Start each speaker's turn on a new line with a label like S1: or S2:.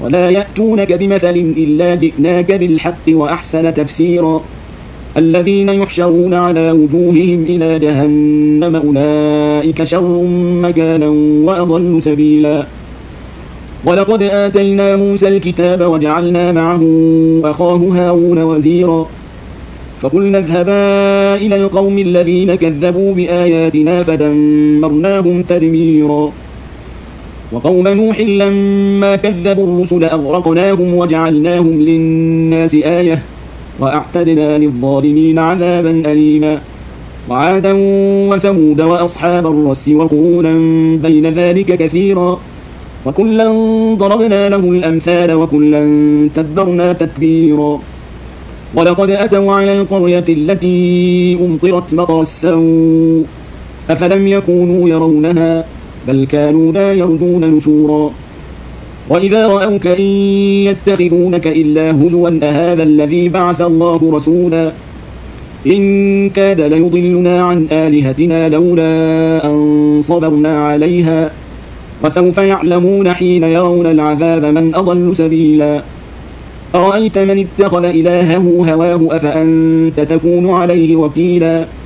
S1: ولا يأتونك بمثل إلا جئناك بالحق وأحسن تفسيرا الذين يحشرون على وجوههم إلى جهنم أولئك شر مكانا وأضل سبيلا ولقد آتينا موسى الكتاب وجعلنا معه أخاه هارون وزيرا فقلنا اذهبا إلى القوم الذين كذبوا بآياتنا فدمرناهم تدميرا وقوم نوح لما كذبوا الرسل أغرقناهم وجعلناهم للناس آية وأعتدنا للظالمين عذابا أليما وعادا وثمود وأصحاب الرس وقرونا بين ذلك كثيرا وكلا ضربنا له الأمثال وكلا تبرنا تتبيرا ولقد أتوا على القرية التي أمطرت مطر السوء أفلم يكونوا يرونها بل كانوا لا يرجون نشورا وإذا رأوك إن يتخذونك إلا هزوا أهذا الذي بعث الله رسولا إن كاد ليضلنا عن آلهتنا لولا أن صبرنا عليها وسوف يعلمون حين يرون العذاب من أضل سبيلا أرأيت من اتخذ إلهه هواه أفأنت تكون عليه وكيلا